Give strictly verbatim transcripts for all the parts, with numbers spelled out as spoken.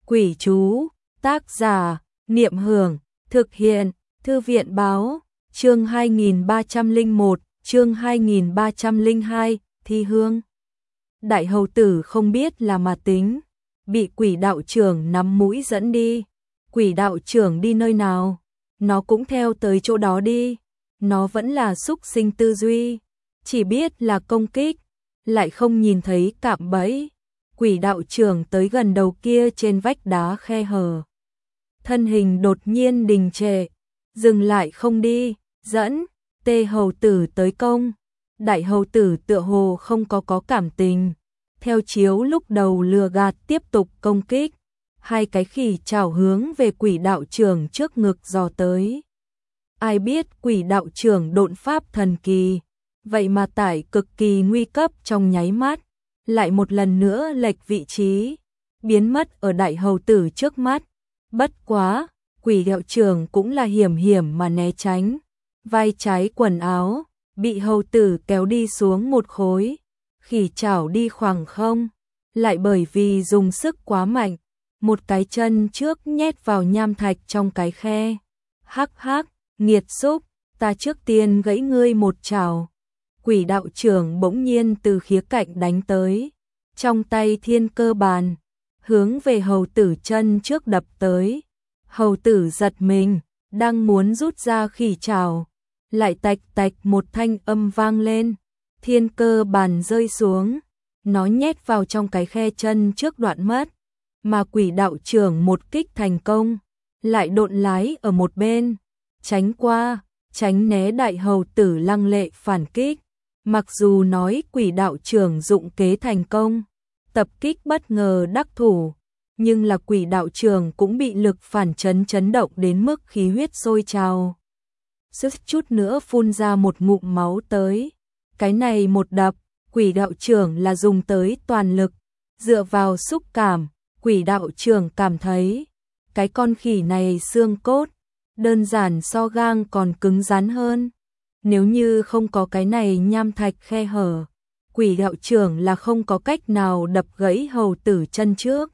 Quỷ chú, tác giả, Niệm Hưởng, thực hiện, Thư viện báo, chương hai nghìn ba trăm lẻ một, chương hai nghìn ba trăm lẻ hai, thi hương. Đại hầu tử không biết là mà tính, bị quỷ đạo trưởng nắm mũi dẫn đi. Quỷ đạo trưởng đi nơi nào, nó cũng theo tới chỗ đó đi. Nó vẫn là xúc sinh tư duy, chỉ biết là công kích, lại không nhìn thấy cạm bẫy. Quỷ đạo trưởng tới gần đầu kia trên vách đá khe hở. Thân hình đột nhiên đình trệ, dừng lại không đi, dẫn, tê hầu tử tới công. Đại hầu tử tựa hồ không có có cảm tình, theo chiếu lúc đầu lừa gạt tiếp tục công kích. Hai cái khỉ chảo hướng về quỷ đạo trưởng trước ngực dò tới. Ai biết quỷ đạo trưởng độn pháp thần kỳ, vậy mà tại cực kỳ nguy cấp trong nháy mắt, lại một lần nữa lệch vị trí, biến mất ở đại hầu tử trước mắt. Bất quá, quỷ đạo trưởng cũng là hiểm hiểm mà né tránh, vai trái quần áo bị hầu tử kéo đi xuống một khối, khỉ chảo đi khoảng không, lại bởi vì dùng sức quá mạnh, một cái chân trước nhét vào nham thạch trong cái khe. Hắc hắc, nghiệt xúc, ta trước tiên gãy ngươi một chảo. Quỷ đạo trưởng bỗng nhiên từ khía cạnh đánh tới, trong tay thiên cơ bàn, hướng về hầu tử chân trước đập tới. Hầu tử giật mình, đang muốn rút ra khỉ chảo, lại tạch tạch một thanh âm vang lên, thiên cơ bàn rơi xuống, nó nhét vào trong cái khe chân trước đoạn mất, mà quỷ đạo trưởng một kích thành công, lại độn lái ở một bên, tránh qua, tránh né đại hầu tử lăng lệ phản kích. Mặc dù nói quỷ đạo trưởng dụng kế thành công, tập kích bất ngờ đắc thủ, nhưng là quỷ đạo trưởng cũng bị lực phản chấn chấn động đến mức khí huyết sôi trào. Suýt chút nữa phun ra một ngụm máu tới. Cái này một đập, quỷ đạo trưởng là dùng tới toàn lực, dựa vào xúc cảm, quỷ đạo trưởng cảm thấy cái con khỉ này xương cốt đơn giản so gang còn cứng rắn hơn. Nếu như không có cái này nham thạch khe hở, quỷ đạo trưởng là không có cách nào đập gãy hầu tử chân trước.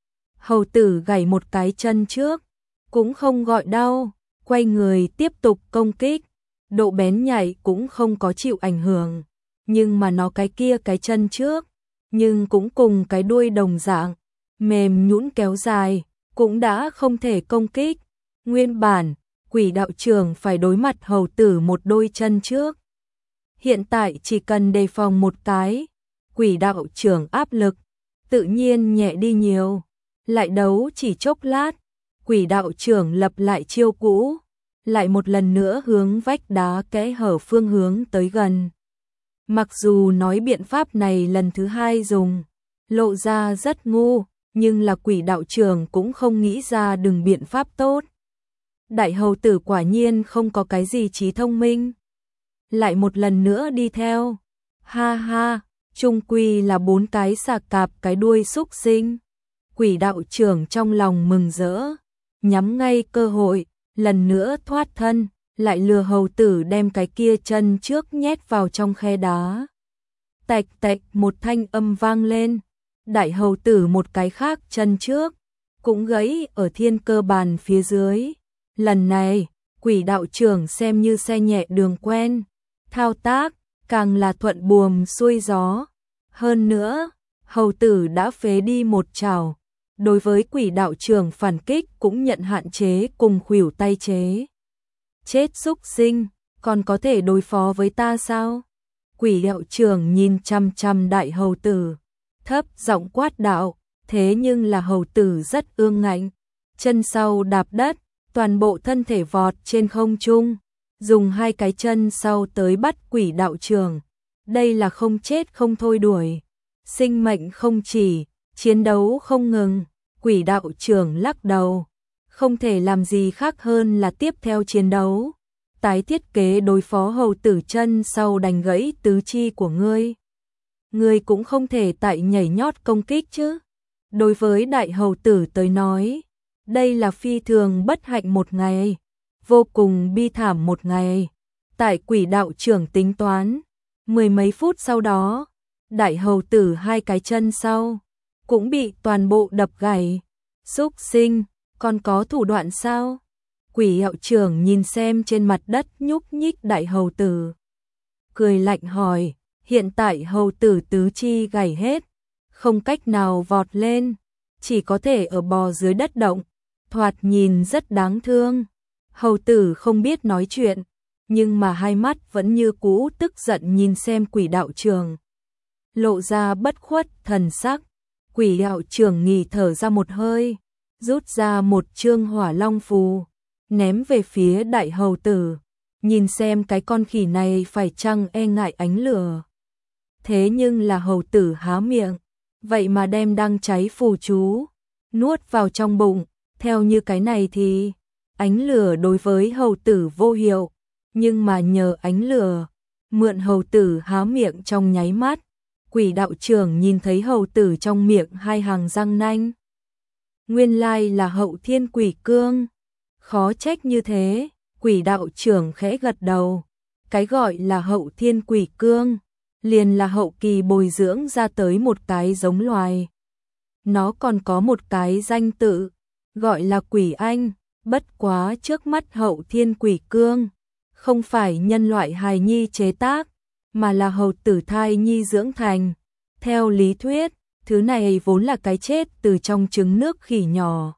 Hầu tử gãy một cái chân trước, cũng không gọi đau, quay người tiếp tục công kích, độ bén nhạy cũng không có chịu ảnh hưởng. Nhưng mà nó cái kia cái chân trước, nhưng cũng cùng cái đuôi đồng dạng, mềm nhũn kéo dài, cũng đã không thể công kích. Nguyên bản, quỷ đạo trưởng phải đối mặt hầu tử một đôi chân trước. Hiện tại chỉ cần đề phòng một cái, quỷ đạo trưởng áp lực, tự nhiên nhẹ đi nhiều. Lại đấu chỉ chốc lát, quỷ đạo trưởng lập lại chiêu cũ, lại một lần nữa hướng vách đá kẽ hở phương hướng tới gần. Mặc dù nói biện pháp này lần thứ hai dùng, lộ ra rất ngu, nhưng là quỷ đạo trưởng cũng không nghĩ ra đừng biện pháp tốt. Đại hầu tử quả nhiên không có cái gì trí thông minh, lại một lần nữa đi theo. Ha ha, chung quy là bốn cái xà cạp cái đuôi xúc sinh. Quỷ đạo trưởng trong lòng mừng rỡ, nhắm ngay cơ hội, lần nữa thoát thân, lại lừa hầu tử đem cái kia chân trước nhét vào trong khe đá. Tạch tạch một thanh âm vang lên, đại hầu tử một cái khác chân trước, cũng gãy ở thiên cơ bàn phía dưới. Lần này, quỷ đạo trưởng xem như xe nhẹ đường quen, thao tác, càng là thuận buồm xuôi gió. Hơn nữa, hầu tử đã phế đi một chảo, đối với quỷ đạo trưởng phản kích cũng nhận hạn chế cùng khuỷu tay chế. Chết xúc sinh, còn có thể đối phó với ta sao? Quỷ đạo trưởng nhìn chăm chăm đại hầu tử, thấp giọng quát đạo, thế nhưng là hầu tử rất ương ngạnh, chân sau đạp đất, toàn bộ thân thể vọt trên không trung, dùng hai cái chân sau tới bắt quỷ đạo trưởng. Đây là không chết không thôi đuổi, sinh mệnh không chỉ, chiến đấu không ngừng. Quỷ đạo trưởng lắc đầu, không thể làm gì khác hơn là tiếp theo chiến đấu, tái thiết kế đối phó hầu tử chân sau đánh gãy tứ chi của ngươi. Ngươi cũng không thể tại nhảy nhót công kích chứ. Đối với đại hầu tử tới nói, đây là phi thường bất hạnh một ngày, vô cùng bi thảm một ngày. Tại quỷ đạo trưởng tính toán, mười mấy phút sau đó, đại hầu tử hai cái chân sau cũng bị toàn bộ đập gãy. Súc sinh, còn có thủ đoạn sao? Quỷ đạo trưởng nhìn xem trên mặt đất nhúc nhích đại hầu tử, cười lạnh hỏi, hiện tại hầu tử tứ chi gãy hết, không cách nào vọt lên, chỉ có thể ở bò dưới đất động, thoạt nhìn rất đáng thương. Hầu tử không biết nói chuyện, nhưng mà hai mắt vẫn như cũ tức giận nhìn xem quỷ đạo trưởng, lộ ra bất khuất thần sắc. Quỷ đạo trưởng nghỉ thở ra một hơi, rút ra một chương hỏa long phù, ném về phía đại hầu tử, nhìn xem cái con khỉ này phải chăng e ngại ánh lửa. Thế nhưng là hầu tử há miệng, vậy mà đem đang cháy phù chú nuốt vào trong bụng, theo như cái này thì ánh lửa đối với hầu tử vô hiệu, nhưng mà nhờ ánh lửa mượn hầu tử há miệng trong nháy mắt, quỷ đạo trưởng nhìn thấy hầu tử trong miệng hai hàng răng nanh. Nguyên lai là hậu thiên quỷ cương, khó trách như thế. Quỷ đạo trưởng khẽ gật đầu, cái gọi là hậu thiên quỷ cương, liền là hậu kỳ bồi dưỡng ra tới một cái giống loài. Nó còn có một cái danh tự, gọi là quỷ anh, bất quá trước mắt hậu thiên quỷ cương, không phải nhân loại hài nhi chế tác, mà là hầu tử thai nhi dưỡng thành. Theo lý thuyết, thứ này vốn là cái chết từ trong trứng nước khỉ nhỏ.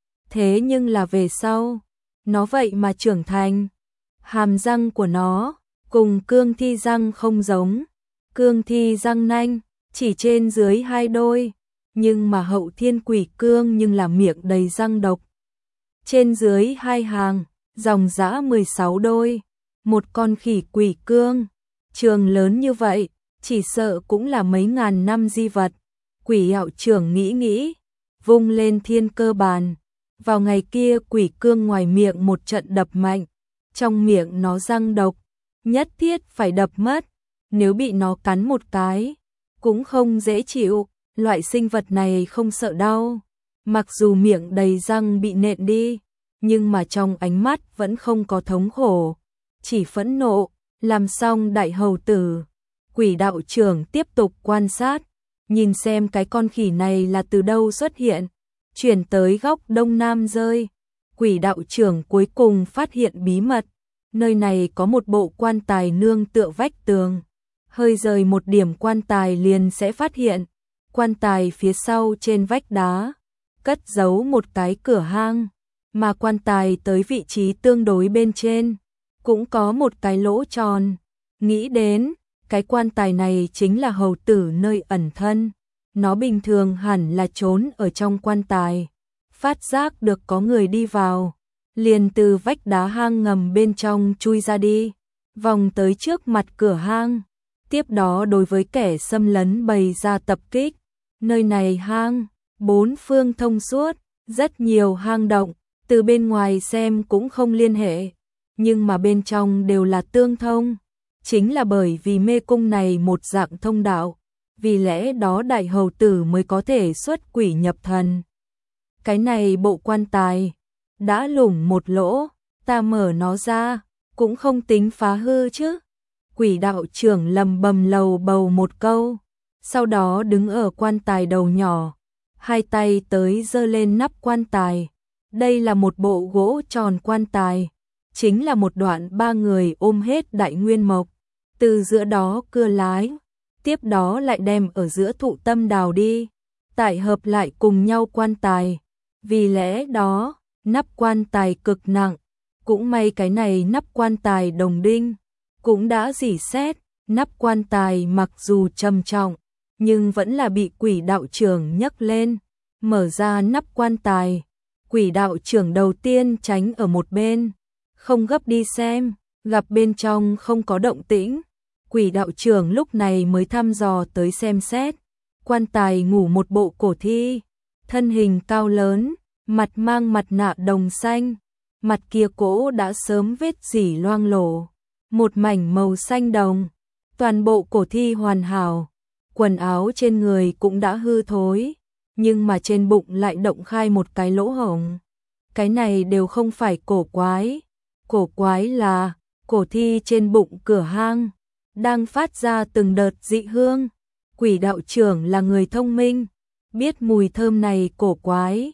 Thế nhưng là về sau, nó vậy mà trưởng thành. Hàm răng của nó cùng cương thi răng không giống, cương thi răng nanh chỉ trên dưới hai đôi, nhưng mà hậu thiên quỷ cương nhưng là miệng đầy răng độc. Trên dưới hai hàng, dòng dã mười sáu đôi, một con khỉ quỷ cương, trường lớn như vậy, chỉ sợ cũng là mấy ngàn năm di vật. Quỷ đạo trưởng nghĩ nghĩ, vung lên thiên cơ bàn. Vào ngày kia quỷ cương ngoài miệng một trận đập mạnh, trong miệng nó răng độc, nhất thiết phải đập mất, nếu bị nó cắn một cái, cũng không dễ chịu. Loại sinh vật này không sợ đau, mặc dù miệng đầy răng bị nện đi, nhưng mà trong ánh mắt vẫn không có thống khổ, chỉ phẫn nộ. Làm xong đại hầu tử, quỷ đạo trưởng tiếp tục quan sát, nhìn xem cái con khỉ này là từ đâu xuất hiện, chuyển tới góc đông nam rơi. Quỷ đạo trưởng cuối cùng phát hiện bí mật, nơi này có một bộ quan tài nương tựa vách tường, hơi rời một điểm quan tài liền sẽ phát hiện. Quan tài phía sau trên vách đá, cất giấu một cái cửa hang, mà quan tài tới vị trí tương đối bên trên, cũng có một cái lỗ tròn. Nghĩ đến, cái quan tài này chính là hầu tử nơi ẩn thân, nó bình thường hẳn là trốn ở trong quan tài, phát giác được có người đi vào, liền từ vách đá hang ngầm bên trong chui ra đi, vòng tới trước mặt cửa hang, tiếp đó đối với kẻ xâm lấn bày ra tập kích. Nơi này hang, bốn phương thông suốt, rất nhiều hang động, từ bên ngoài xem cũng không liên hệ, nhưng mà bên trong đều là tương thông, chính là bởi vì mê cung này một dạng thông đạo, vì lẽ đó đại hầu tử mới có thể xuất quỷ nhập thần. Cái này bộ quan tài đã lủng một lỗ, ta mở nó ra, cũng không tính phá hư chứ. Quỷ đạo trưởng lầm bầm lầu bầu một câu, sau đó đứng ở quan tài đầu nhỏ, hai tay tới giơ lên nắp quan tài. Đây là một bộ gỗ tròn quan tài, chính là một đoạn ba người ôm hết đại nguyên mộc, từ giữa đó cưa lái, tiếp đó lại đem ở giữa thụ tâm đào đi, tại hợp lại cùng nhau quan tài. Vì lẽ đó, nắp quan tài cực nặng, cũng may cái này nắp quan tài đồng đinh, cũng đã rỉ sét, nắp quan tài mặc dù trầm trọng, nhưng vẫn là bị quỷ đạo trưởng nhấc lên, mở ra nắp quan tài. Quỷ đạo trưởng đầu tiên tránh ở một bên, không gấp đi xem, gặp bên trong không có động tĩnh. Quỷ đạo trưởng lúc này mới thăm dò tới xem xét. Quan tài ngủ một bộ cổ thi, thân hình cao lớn, mặt mang mặt nạ đồng xanh, mặt kia cổ đã sớm vết rỉ loang lổ, một mảnh màu xanh đồng, toàn bộ cổ thi hoàn hảo, quần áo trên người cũng đã hư thối, nhưng mà trên bụng lại động khai một cái lỗ hổng. Cái này đều không phải cổ quái, cổ quái là cổ thi trên bụng cửa hang đang phát ra từng đợt dị hương. Quỷ đạo trưởng là người thông minh, biết mùi thơm này cổ quái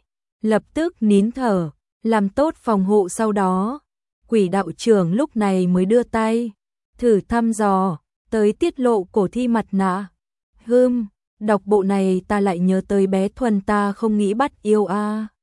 lập tức nín thở, làm tốt phòng hộ sau đó. Quỷ đạo trưởng lúc này mới đưa tay, thử thăm dò, tới tiết lộ cổ thi mặt nạ. Hừm, đọc bộ này ta lại nhớ tới bé Thuần ta không nghĩ bắt yêu a.